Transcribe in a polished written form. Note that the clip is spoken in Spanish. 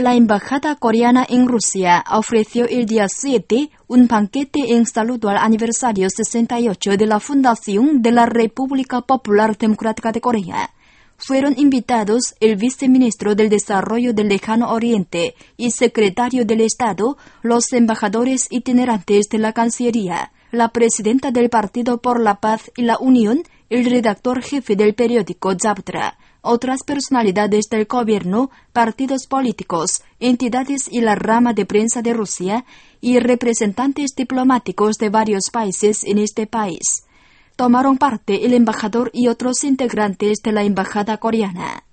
la Embajada Coreana en Rusia ofreció el día 7 un banquete en saludo al aniversario 68 de la fundación de la República Popular Democrática de Corea. Fueron invitados el viceministro del Desarrollo del Lejano Oriente y secretario del Estado, los embajadores itinerantes de la Cancillería, la presidenta del Partido por la Paz y la Unión, el redactor jefe del periódico Zavtra, otras personalidades del gobierno, partidos políticos, entidades y la rama de prensa de Rusia y representantes diplomáticos de varios países en este país. Tomaron parte el embajador y otros integrantes de la embajada coreana.